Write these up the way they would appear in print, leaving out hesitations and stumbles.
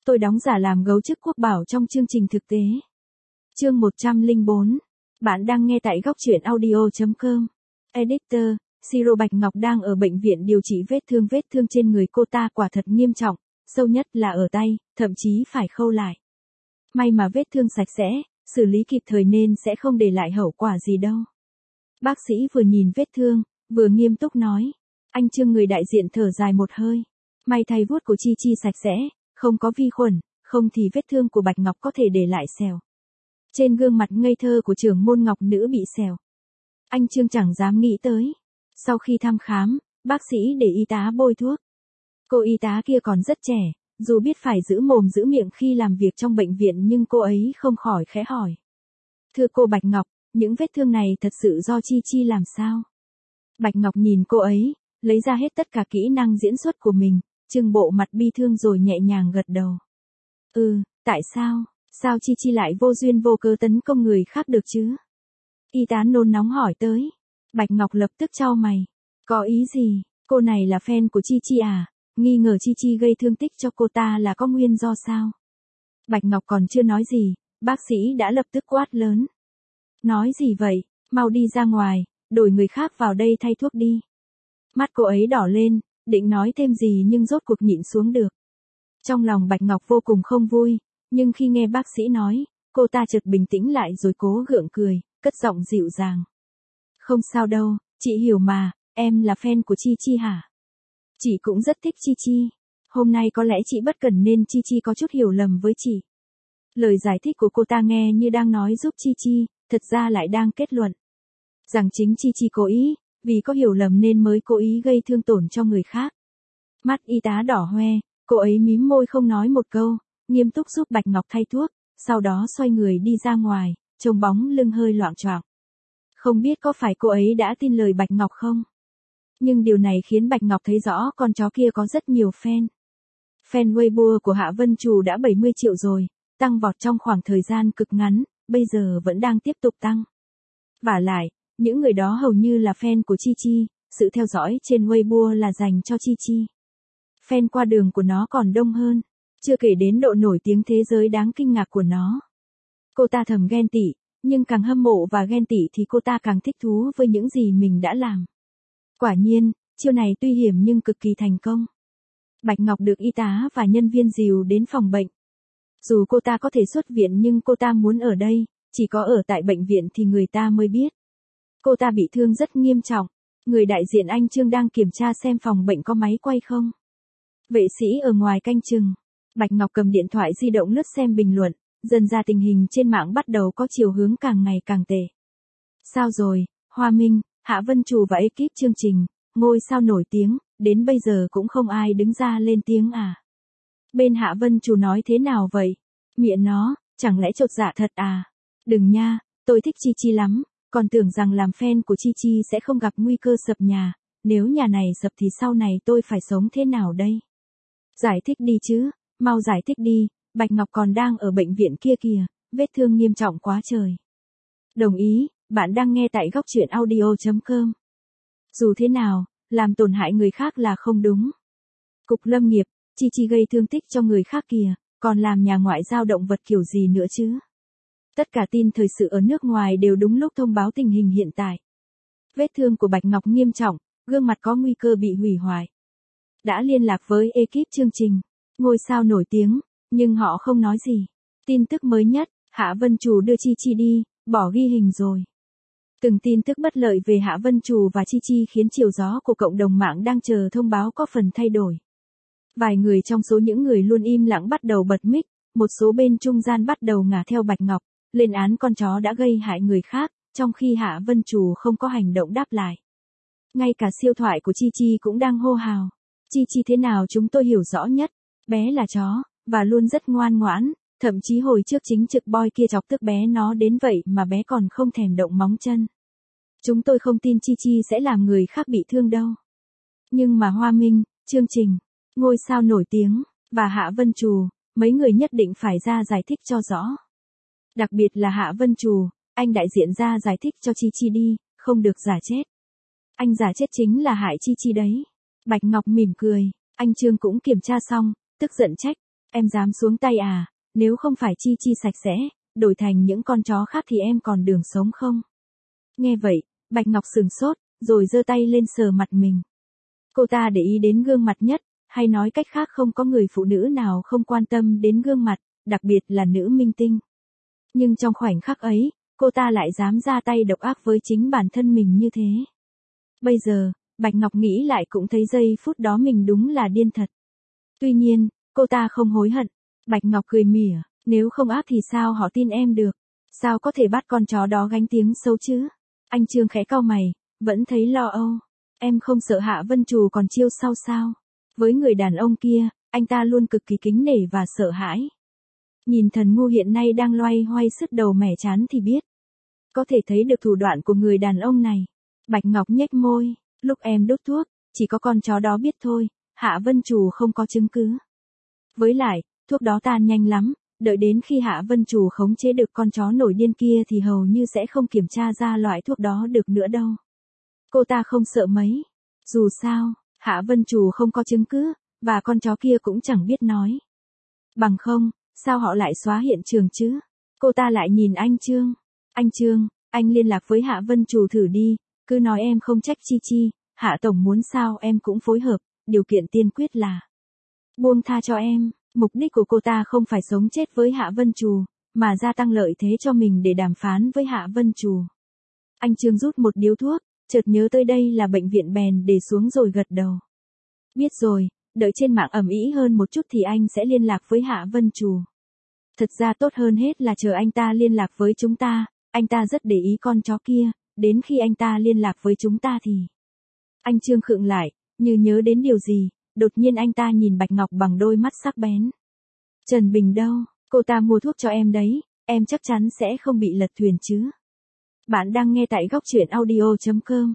tôi đóng giả làm gấu trúc quốc bảo trong chương trình thực tế. Chương 104. Bạn đang nghe tại góc truyện audio.com. Editor, Siro Bạch Ngọc đang ở bệnh viện điều trị vết thương trên người cô ta quả thật nghiêm trọng, sâu nhất là ở tay, thậm chí phải khâu lại. May mà vết thương sạch sẽ, xử lý kịp thời nên sẽ không để lại hậu quả gì đâu. Bác sĩ vừa nhìn vết thương, vừa nghiêm túc nói. Anh Trương người đại diện thở dài một hơi. May thay vuốt của Chi Chi sạch sẽ, không có vi khuẩn, không thì vết thương của Bạch Ngọc có thể để lại sẹo. Trên gương mặt ngây thơ của trưởng môn Ngọc nữ bị sẹo. Anh Trương chẳng dám nghĩ tới. Sau khi thăm khám, bác sĩ để y tá bôi thuốc. Cô y tá kia còn rất trẻ, dù biết phải giữ mồm giữ miệng khi làm việc trong bệnh viện nhưng cô ấy không khỏi khẽ hỏi. Thưa cô Bạch Ngọc, những vết thương này thật sự do Chi Chi làm sao? Bạch Ngọc nhìn cô ấy, lấy ra hết tất cả kỹ năng diễn xuất của mình, trưng bộ mặt bi thương rồi nhẹ nhàng gật đầu. Tại sao? Sao Chi Chi lại vô duyên vô cớ tấn công người khác được chứ? Y tá nôn nóng hỏi tới. Bạch Ngọc lập tức chau mày. Có ý gì? Cô này là fan của Chi Chi à? Nghi ngờ Chi Chi gây thương tích cho cô ta là có nguyên do sao? Bạch Ngọc còn chưa nói gì, bác sĩ đã lập tức quát lớn. Nói gì vậy? Mau đi ra ngoài, đổi người khác vào đây thay thuốc đi. Mắt cô ấy đỏ lên, định nói thêm gì nhưng rốt cuộc nhịn xuống được. Trong lòng Bạch Ngọc vô cùng không vui, nhưng khi nghe bác sĩ nói, cô ta chợt bình tĩnh lại rồi cố gượng cười, cất giọng dịu dàng. Không sao đâu, chị hiểu mà, em là fan của Chi Chi hả? Chị cũng rất thích Chi Chi. Hôm nay có lẽ chị bất cẩn nên Chi Chi có chút hiểu lầm với chị. Lời giải thích của cô ta nghe như đang nói giúp Chi Chi, thật ra lại đang kết luận rằng chính Chi Chi cố ý, vì có hiểu lầm nên mới cố ý gây thương tổn cho người khác. Mắt y tá đỏ hoe, cô ấy mím môi không nói một câu, nghiêm túc giúp Bạch Ngọc thay thuốc, sau đó xoay người đi ra ngoài, trông bóng lưng hơi loạng choạng. Không biết có phải cô ấy đã tin lời Bạch Ngọc không? Nhưng điều này khiến Bạch Ngọc thấy rõ con chó kia có rất nhiều fan. Fan Weibo của Hạ Vân Trù đã 70 triệu rồi, tăng vọt trong khoảng thời gian cực ngắn, bây giờ vẫn đang tiếp tục tăng. Vả lại, những người đó hầu như là fan của Chi Chi, sự theo dõi trên Weibo là dành cho Chi Chi. Fan qua đường của nó còn đông hơn, chưa kể đến độ nổi tiếng thế giới đáng kinh ngạc của nó. Cô ta thầm ghen tị, nhưng càng hâm mộ và ghen tị thì cô ta càng thích thú với những gì mình đã làm. Quả nhiên, chiêu này tuy hiểm nhưng cực kỳ thành công. Bạch Ngọc được y tá và nhân viên dìu đến phòng bệnh. Dù cô ta có thể xuất viện nhưng cô ta muốn ở đây, chỉ có ở tại bệnh viện thì người ta mới biết. Cô ta bị thương rất nghiêm trọng, người đại diện anh Trương đang kiểm tra xem phòng bệnh có máy quay không. Vệ sĩ ở ngoài canh chừng. Bạch Ngọc cầm điện thoại di động lướt xem bình luận, dần ra tình hình trên mạng bắt đầu có chiều hướng càng ngày càng tệ. Sao rồi, Hoa Minh, Hạ Vân Trù và ekip chương trình, ngôi sao nổi tiếng, đến bây giờ cũng không ai đứng ra lên tiếng à? Bên Hạ Vân Trù nói thế nào vậy? Miệng nó, chẳng lẽ chột dạ thật à? Đừng nha, tôi thích Chi Chi lắm, còn tưởng rằng làm fan của Chi Chi sẽ không gặp nguy cơ sập nhà, nếu nhà này sập thì sau này tôi phải sống thế nào đây? Giải thích đi chứ, mau giải thích đi, Bạch Ngọc còn đang ở bệnh viện kia kìa, vết thương nghiêm trọng quá trời. Đồng ý, bạn đang nghe tại góc truyện audio.com. Dù thế nào, làm tổn hại người khác là không đúng. Cục Lâm nghiệp, Chi Chi gây thương tích cho người khác kìa, còn làm nhà ngoại giao động vật kiểu gì nữa chứ? Tất cả tin thời sự ở nước ngoài đều đúng lúc thông báo tình hình hiện tại. Vết thương của Bạch Ngọc nghiêm trọng, gương mặt có nguy cơ bị hủy hoại. Đã liên lạc với ekip chương trình, ngôi sao nổi tiếng, nhưng họ không nói gì. Tin tức mới nhất, Hạ Vân Trù đưa Chi Chi đi, bỏ ghi hình rồi. Từng tin tức bất lợi về Hạ Vân Trù và Chi Chi khiến chiều gió của cộng đồng mạng đang chờ thông báo có phần thay đổi. Vài người trong số những người luôn im lặng bắt đầu bật mic, một số bên trung gian bắt đầu ngả theo Bạch Ngọc, lên án con chó đã gây hại người khác, trong khi Hạ Vân Trù không có hành động đáp lại. Ngay cả siêu thoại của Chi Chi cũng đang hô hào. Chi Chi thế nào chúng tôi hiểu rõ nhất, bé là chó, và luôn rất ngoan ngoãn, thậm chí hồi trước chính trực boy kia chọc tức bé nó đến vậy mà bé còn không thèm động móng chân. Chúng tôi không tin Chi Chi sẽ làm người khác bị thương đâu. Nhưng mà Hoa Minh, chương trình, ngôi sao nổi tiếng, và Hạ Vân Trù, mấy người nhất định phải ra giải thích cho rõ. Đặc biệt là Hạ Vân Trù, anh đại diện ra giải thích cho Chi Chi đi, không được giả chết. Anh giả chết chính là hại Chi Chi đấy. Bạch Ngọc mỉm cười, anh Trương cũng kiểm tra xong, tức giận trách. Em dám xuống tay à, nếu không phải Chi Chi sạch sẽ, đổi thành những con chó khác thì em còn đường sống không? Nghe vậy, Bạch Ngọc sửng sốt, rồi giơ tay lên sờ mặt mình. Cô ta để ý đến gương mặt nhất, hay nói cách khác không có người phụ nữ nào không quan tâm đến gương mặt, đặc biệt là nữ minh tinh. Nhưng trong khoảnh khắc ấy, cô ta lại dám ra tay độc ác với chính bản thân mình như thế. Bây giờ, Bạch Ngọc nghĩ lại cũng thấy giây phút đó mình đúng là điên thật. Tuy nhiên, cô ta không hối hận. Bạch Ngọc cười mỉa, nếu không ác thì sao họ tin em được? Sao có thể bắt con chó đó gánh tiếng xấu chứ? Anh Trương khẽ cau mày, vẫn thấy lo âu. Em không sợ Hạ Vân Trù còn chiêu sau sao? Với người đàn ông kia, anh ta luôn cực kỳ kính nể và sợ hãi. Nhìn thần ngu hiện nay đang loay hoay sứt đầu mẻ chán thì biết. Có thể thấy được thủ đoạn của người đàn ông này. Bạch Ngọc nhếch môi, lúc em đốt thuốc, chỉ có con chó đó biết thôi, Hạ Vân Trù không có chứng cứ. Với lại, thuốc đó tan nhanh lắm, đợi đến khi Hạ Vân Trù khống chế được con chó nổi điên kia thì hầu như sẽ không kiểm tra ra loại thuốc đó được nữa đâu. Cô ta không sợ mấy. Dù sao, Hạ Vân Trù không có chứng cứ, và con chó kia cũng chẳng biết nói. Bằng không, sao họ lại xóa hiện trường chứ? Cô ta lại nhìn anh Trương. Anh Trương, anh liên lạc với Hạ Vân Trù thử đi, cứ nói em không trách Chi Chi, Hạ Tổng muốn sao em cũng phối hợp, điều kiện tiên quyết là buông tha cho em. Mục đích của cô ta không phải sống chết với Hạ Vân Trù, mà gia tăng lợi thế cho mình để đàm phán với Hạ Vân Trù. Anh Trương rút một điếu thuốc, chợt nhớ tới đây là bệnh viện bèn để xuống rồi gật đầu. Biết rồi, đợi trên mạng ầm ĩ hơn một chút thì anh sẽ liên lạc với Hạ Vân Trù. Thật ra tốt hơn hết là chờ anh ta liên lạc với chúng ta, anh ta rất để ý con chó kia, đến khi anh ta liên lạc với chúng ta thì... Anh Trương khựng lại, như nhớ đến điều gì, đột nhiên anh ta nhìn Bạch Ngọc bằng đôi mắt sắc bén. Trần Bình đâu, cô ta mua thuốc cho em đấy, em chắc chắn sẽ không bị lật thuyền chứ. Bạn đang nghe tại góc truyện audio.com.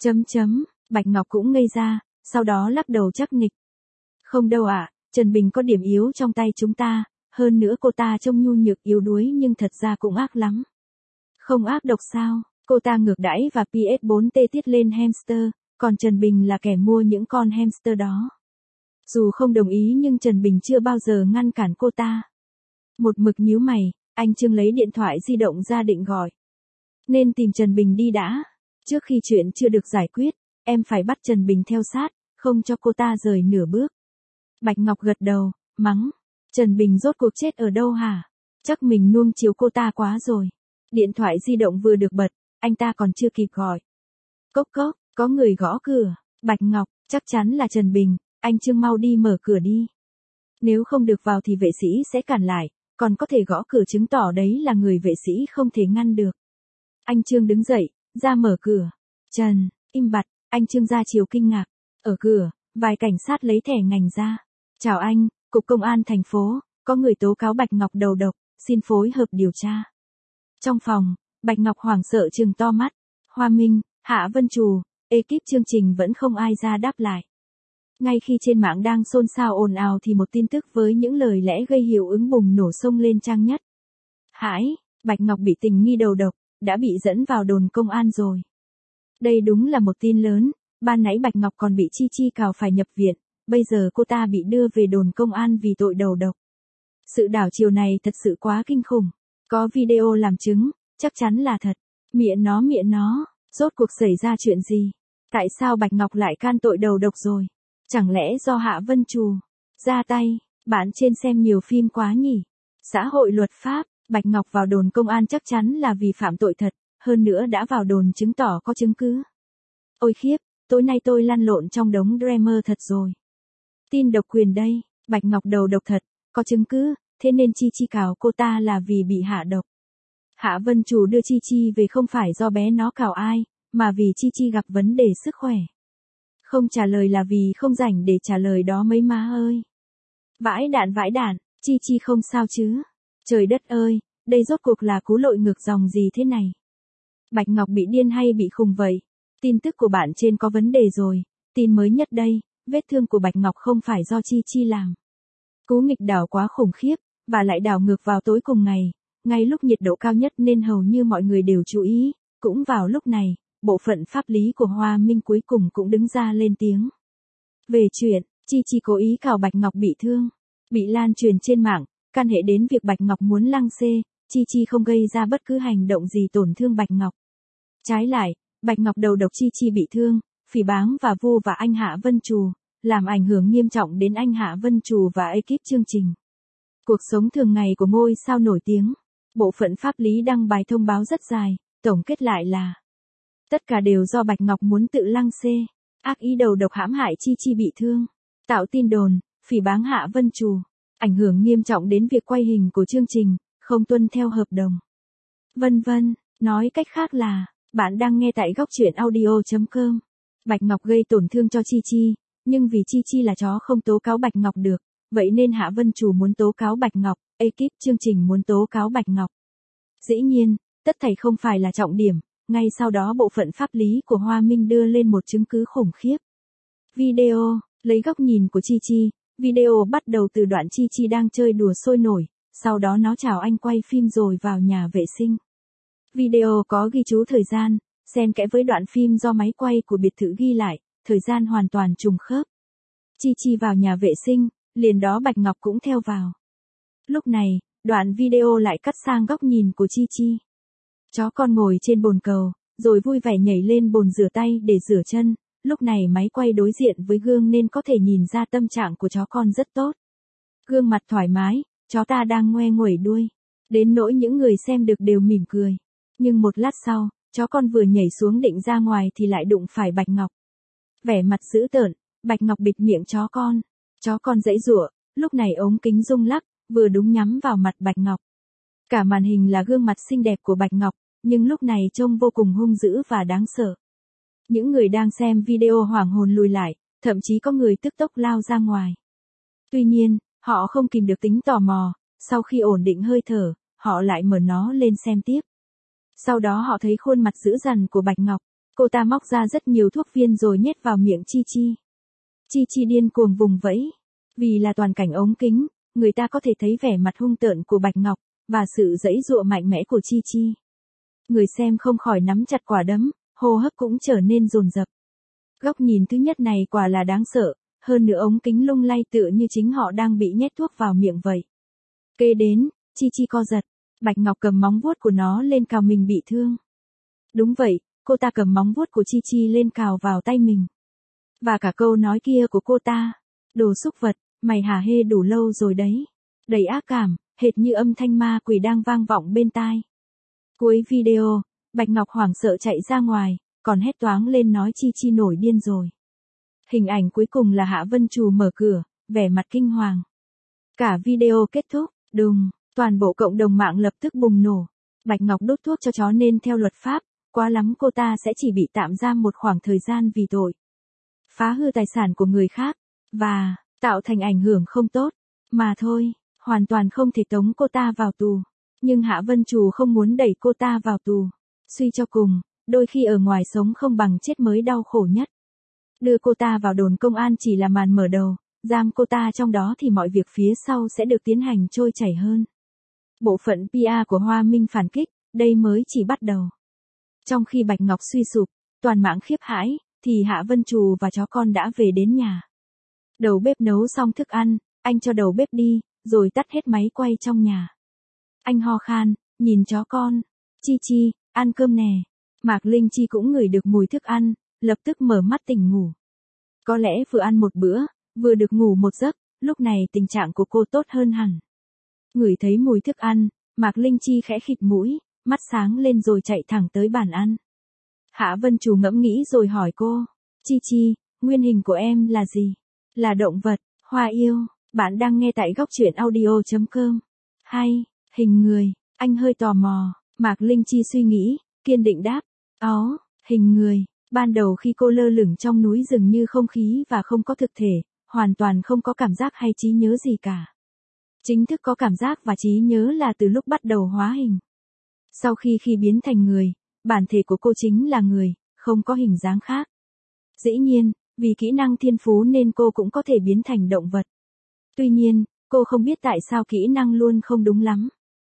Bạch Ngọc cũng ngây ra, sau đó lắc đầu chắc nịch. Không đâu ạ, Trần Bình có điểm yếu trong tay chúng ta, hơn nữa cô ta trông nhu nhược yếu đuối nhưng thật ra cũng ác lắm. Không ác độc sao, cô ta ngược đãi và PS4T tiết lên hamster, còn Trần Bình là kẻ mua những con hamster đó. Dù không đồng ý nhưng Trần Bình chưa bao giờ ngăn cản cô ta. Một mực nhíu mày, anh Trương lấy điện thoại di động ra định gọi. Nên tìm Trần Bình đi đã. Trước khi chuyện chưa được giải quyết, em phải bắt Trần Bình theo sát, không cho cô ta rời nửa bước. Bạch Ngọc gật đầu, mắng. Trần Bình rốt cuộc chết ở đâu hả? Chắc mình nuông chiều cô ta quá rồi. Điện thoại di động vừa được bật, anh ta còn chưa kịp gọi. Cốc cốc, có người gõ cửa. Bạch Ngọc, chắc chắn là Trần Bình, anh Trương mau đi mở cửa đi. Nếu không được vào thì vệ sĩ sẽ cản lại, còn có thể gõ cửa chứng tỏ đấy là người vệ sĩ không thể ngăn được. Anh Trương đứng dậy, ra mở cửa. Trần, im bặt, anh Trương ra chiều kinh ngạc. Ở cửa, vài cảnh sát lấy thẻ ngành ra. Chào anh, Cục Công an thành phố, có người tố cáo Bạch Ngọc đầu độc, xin phối hợp điều tra. Trong phòng, Bạch Ngọc hoảng sợ trừng to mắt. Hoa Minh, Hạ Vân Trù, ekip chương trình vẫn không ai ra đáp lại. Ngay khi trên mạng đang xôn xao ồn ào thì một tin tức với những lời lẽ gây hiệu ứng bùng nổ xông lên trang nhất. Hãi, Bạch Ngọc bị tình nghi đầu độc, đã bị dẫn vào đồn công an rồi. Đây đúng là một tin lớn, ban nãy Bạch Ngọc còn bị Chi Chi cào phải nhập viện, bây giờ cô ta bị đưa về đồn công an vì tội đầu độc. Sự đảo chiều này thật sự quá kinh khủng. Có video làm chứng, chắc chắn là thật. Mịa nó, rốt cuộc xảy ra chuyện gì? Tại sao Bạch Ngọc lại can tội đầu độc rồi? Chẳng lẽ do Hạ Vân Trù ra tay? Bạn trên xem nhiều phim quá nhỉ? Xã hội luật pháp, Bạch Ngọc vào đồn công an chắc chắn là vì phạm tội thật, hơn nữa đã vào đồn chứng tỏ có chứng cứ. Ôi khiếp, tối nay tôi lăn lộn trong đống drama thật rồi. Tin độc quyền đây, Bạch Ngọc đầu độc thật, có chứng cứ, thế nên Chi Chi cào cô ta là vì bị hạ độc. Hạ Vân Trù đưa Chi Chi về không phải do bé nó cào ai, mà vì Chi Chi gặp vấn đề sức khỏe. Không trả lời là vì không rảnh để trả lời đó mấy má ơi. Vãi đạn, Chi Chi không sao chứ? Trời đất ơi, đây rốt cuộc là cú lội ngược dòng gì thế này? Bạch Ngọc bị điên hay bị khùng vậy? Tin tức của bạn trên có vấn đề rồi, tin mới nhất đây, vết thương của Bạch Ngọc không phải do Chi Chi làm. Cú nghịch đảo quá khủng khiếp, và lại đảo ngược vào tối cùng ngày, ngay lúc nhiệt độ cao nhất nên hầu như mọi người đều chú ý, cũng vào lúc này, bộ phận pháp lý của Hoa Minh cuối cùng cũng đứng ra lên tiếng. Về chuyện, Chi Chi cố ý cào Bạch Ngọc bị thương. bị lan truyền trên mạng, can hệ đến việc Bạch Ngọc muốn lăng xê, Chi Chi không gây ra bất cứ hành động gì tổn thương Bạch Ngọc. Trái lại, Bạch Ngọc đầu độc Chi Chi bị thương, phỉ báng và vu và anh Hạ Vân Trù, làm ảnh hưởng nghiêm trọng đến anh Hạ Vân Trù và ekip chương trình. Cuộc sống thường ngày của ngôi sao nổi tiếng. Bộ phận pháp lý đăng bài thông báo rất dài, tổng kết lại là tất cả đều do Bạch Ngọc muốn tự lăng xê, ác ý đầu độc hãm hại Chi Chi bị thương, tạo tin đồn, phỉ báng Hạ Vân Trù, ảnh hưởng nghiêm trọng đến việc quay hình của chương trình, không tuân theo hợp đồng. Vân vân, nói cách khác là, bạn đang nghe tại góc truyện audio.com. Bạch Ngọc gây tổn thương cho Chi Chi, nhưng vì Chi Chi là chó không tố cáo Bạch Ngọc được, vậy nên Hạ Vân Trù muốn tố cáo Bạch Ngọc, ekip chương trình muốn tố cáo Bạch Ngọc. Dĩ nhiên, tất thảy không phải là trọng điểm, ngay sau đó bộ phận pháp lý của Hoa Minh đưa lên một chứng cứ khủng khiếp. Video, lấy góc nhìn của Chi Chi, video bắt đầu từ đoạn Chi Chi đang chơi đùa sôi nổi, sau đó nó chào anh quay phim rồi vào nhà vệ sinh. Video có ghi chú thời gian, xen kẽ với đoạn phim do máy quay của biệt thự ghi lại, thời gian hoàn toàn trùng khớp. Chi Chi vào nhà vệ sinh, liền đó Bạch Ngọc cũng theo vào. Lúc này, đoạn video lại cắt sang góc nhìn của Chi Chi. Chó con ngồi trên bồn cầu, rồi vui vẻ nhảy lên bồn rửa tay để rửa chân, lúc này máy quay đối diện với gương nên có thể nhìn ra tâm trạng của chó con rất tốt. Gương mặt thoải mái, chó ta đang ngoe nguẩy đuôi, đến nỗi những người xem được đều mỉm cười. Nhưng một lát sau, chó con vừa nhảy xuống định ra ngoài thì lại đụng phải Bạch Ngọc. Vẻ mặt dữ tợn, Bạch Ngọc bịt miệng chó con giãy giụa, lúc này ống kính rung lắc, vừa đúng nhắm vào mặt Bạch Ngọc. Cả màn hình là gương mặt xinh đẹp của Bạch Ngọc, nhưng lúc này trông vô cùng hung dữ và đáng sợ. Những người đang xem video hoảng hồn lùi lại, thậm chí có người tức tốc lao ra ngoài. Tuy nhiên, họ không kìm được tính tò mò, sau khi ổn định hơi thở, họ lại mở nó lên xem tiếp. Sau đó họ thấy khuôn mặt dữ dằn của Bạch Ngọc, cô ta móc ra rất nhiều thuốc viên rồi nhét vào miệng Chi Chi. Chi Chi điên cuồng vùng vẫy. Vì là toàn cảnh ống kính, người ta có thể thấy vẻ mặt hung tợn của Bạch Ngọc, và sự giãy giụa mạnh mẽ của Chi Chi. Người xem không khỏi nắm chặt quả đấm, hô hấp cũng trở nên dồn dập. Góc nhìn thứ nhất này quả là đáng sợ, hơn nữa ống kính lung lay tựa như chính họ đang bị nhét thuốc vào miệng vậy. Kế đến, Chi Chi co giật, Bạch Ngọc cầm móng vuốt của nó lên cào mình bị thương. Đúng vậy, cô ta cầm móng vuốt của Chi Chi lên cào vào tay mình. Và cả câu nói kia của cô ta, đồ xúc vật, mày hả hê đủ lâu rồi đấy. Đầy ác cảm, hệt như âm thanh ma quỷ đang vang vọng bên tai. Cuối video, Bạch Ngọc hoảng sợ chạy ra ngoài, còn hét toáng lên nói Chi Chi nổi điên rồi. Hình ảnh cuối cùng là Hạ Vân Trù mở cửa, vẻ mặt kinh hoàng. Cả video kết thúc, đùng, toàn bộ cộng đồng mạng lập tức bùng nổ. Bạch Ngọc đốt thuốc cho chó nên theo luật pháp, quá lắm cô ta sẽ chỉ bị tạm giam một khoảng thời gian vì tội phá hư tài sản của người khác, và tạo thành ảnh hưởng không tốt, mà thôi, hoàn toàn không thể tống cô ta vào tù. Nhưng Hạ Vân Trù không muốn đẩy cô ta vào tù. Suy cho cùng, đôi khi ở ngoài sống không bằng chết mới đau khổ nhất. Đưa cô ta vào đồn công an chỉ là màn mở đầu, giam cô ta trong đó thì mọi việc phía sau sẽ được tiến hành trôi chảy hơn. Bộ phận PR của Hoa Minh phản kích, đây mới chỉ bắt đầu. Trong khi Bạch Ngọc suy sụp, toàn mạng khiếp hãi, thì Hạ Vân Trù và chó con đã về đến nhà. Đầu bếp nấu xong thức ăn, anh cho đầu bếp đi, rồi tắt hết máy quay trong nhà. Anh ho khan, nhìn chó con. Chi Chi, ăn cơm nè. Mạc Linh Chi cũng ngửi được mùi thức ăn, lập tức mở mắt tỉnh ngủ. Có lẽ vừa ăn một bữa, vừa được ngủ một giấc, lúc này tình trạng của cô tốt hơn hẳn. Ngửi thấy mùi thức ăn, Mạc Linh Chi khẽ khịt mũi, mắt sáng lên rồi chạy thẳng tới bàn ăn. Hạ Vân Trù ngẫm nghĩ rồi hỏi cô, Chi Chi, nguyên hình của em là gì? Là động vật, hoa yêu, bạn đang nghe tại góc truyện audio.com. Hay, hình người, anh hơi tò mò, Mạc Linh Chi suy nghĩ, kiên định đáp, hình người, ban đầu khi cô lơ lửng trong núi dường như không khí và không có thực thể, hoàn toàn không có cảm giác hay trí nhớ gì cả. Chính thức có cảm giác và trí nhớ là từ lúc bắt đầu hóa hình. Sau khi biến thành người, bản thể của cô chính là người, không có hình dáng khác. Dĩ nhiên, vì kỹ năng thiên phú nên cô cũng có thể biến thành động vật. Tuy nhiên, cô không biết tại sao kỹ năng luôn không đúng lắm.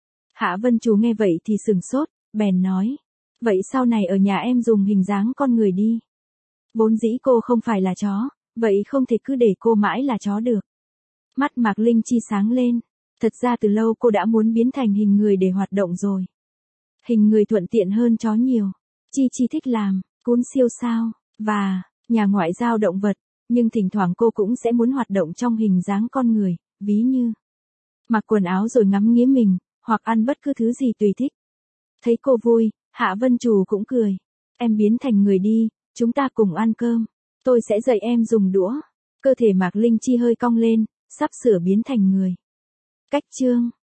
Hạ Vân Trù nghe vậy thì sừng sốt, bèn nói. Vậy sau này ở nhà em dùng hình dáng con người đi. Vốn dĩ cô không phải là chó, vậy không thể cứ để cô mãi là chó được. Mắt Mạc Linh Chi sáng lên. Thật ra từ lâu cô đã muốn biến thành hình người để hoạt động rồi. Hình người thuận tiện hơn chó nhiều. Chi Chi thích làm, cuốn siêu sao, và nhà ngoại giao động vật, nhưng thỉnh thoảng cô cũng sẽ muốn hoạt động trong hình dáng con người, ví như mặc quần áo rồi ngắm nghía mình, hoặc ăn bất cứ thứ gì tùy thích. Thấy cô vui, Hạ Vân Trù cũng cười. Em biến thành người đi, chúng ta cùng ăn cơm. Tôi sẽ dạy em dùng đũa. Cơ thể Mạc Linh Chi hơi cong lên, sắp sửa biến thành người. Cách chương